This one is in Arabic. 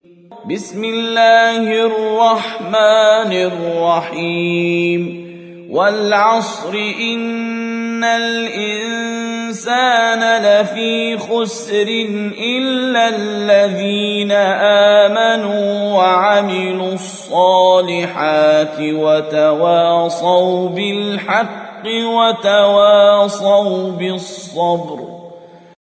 بسم الله الرحمن الرحيم والعصر إن الإنسان لفي خسر إلا الذين آمنوا وعملوا الصالحات وتواصوا بالحق وتواصوا بالصبر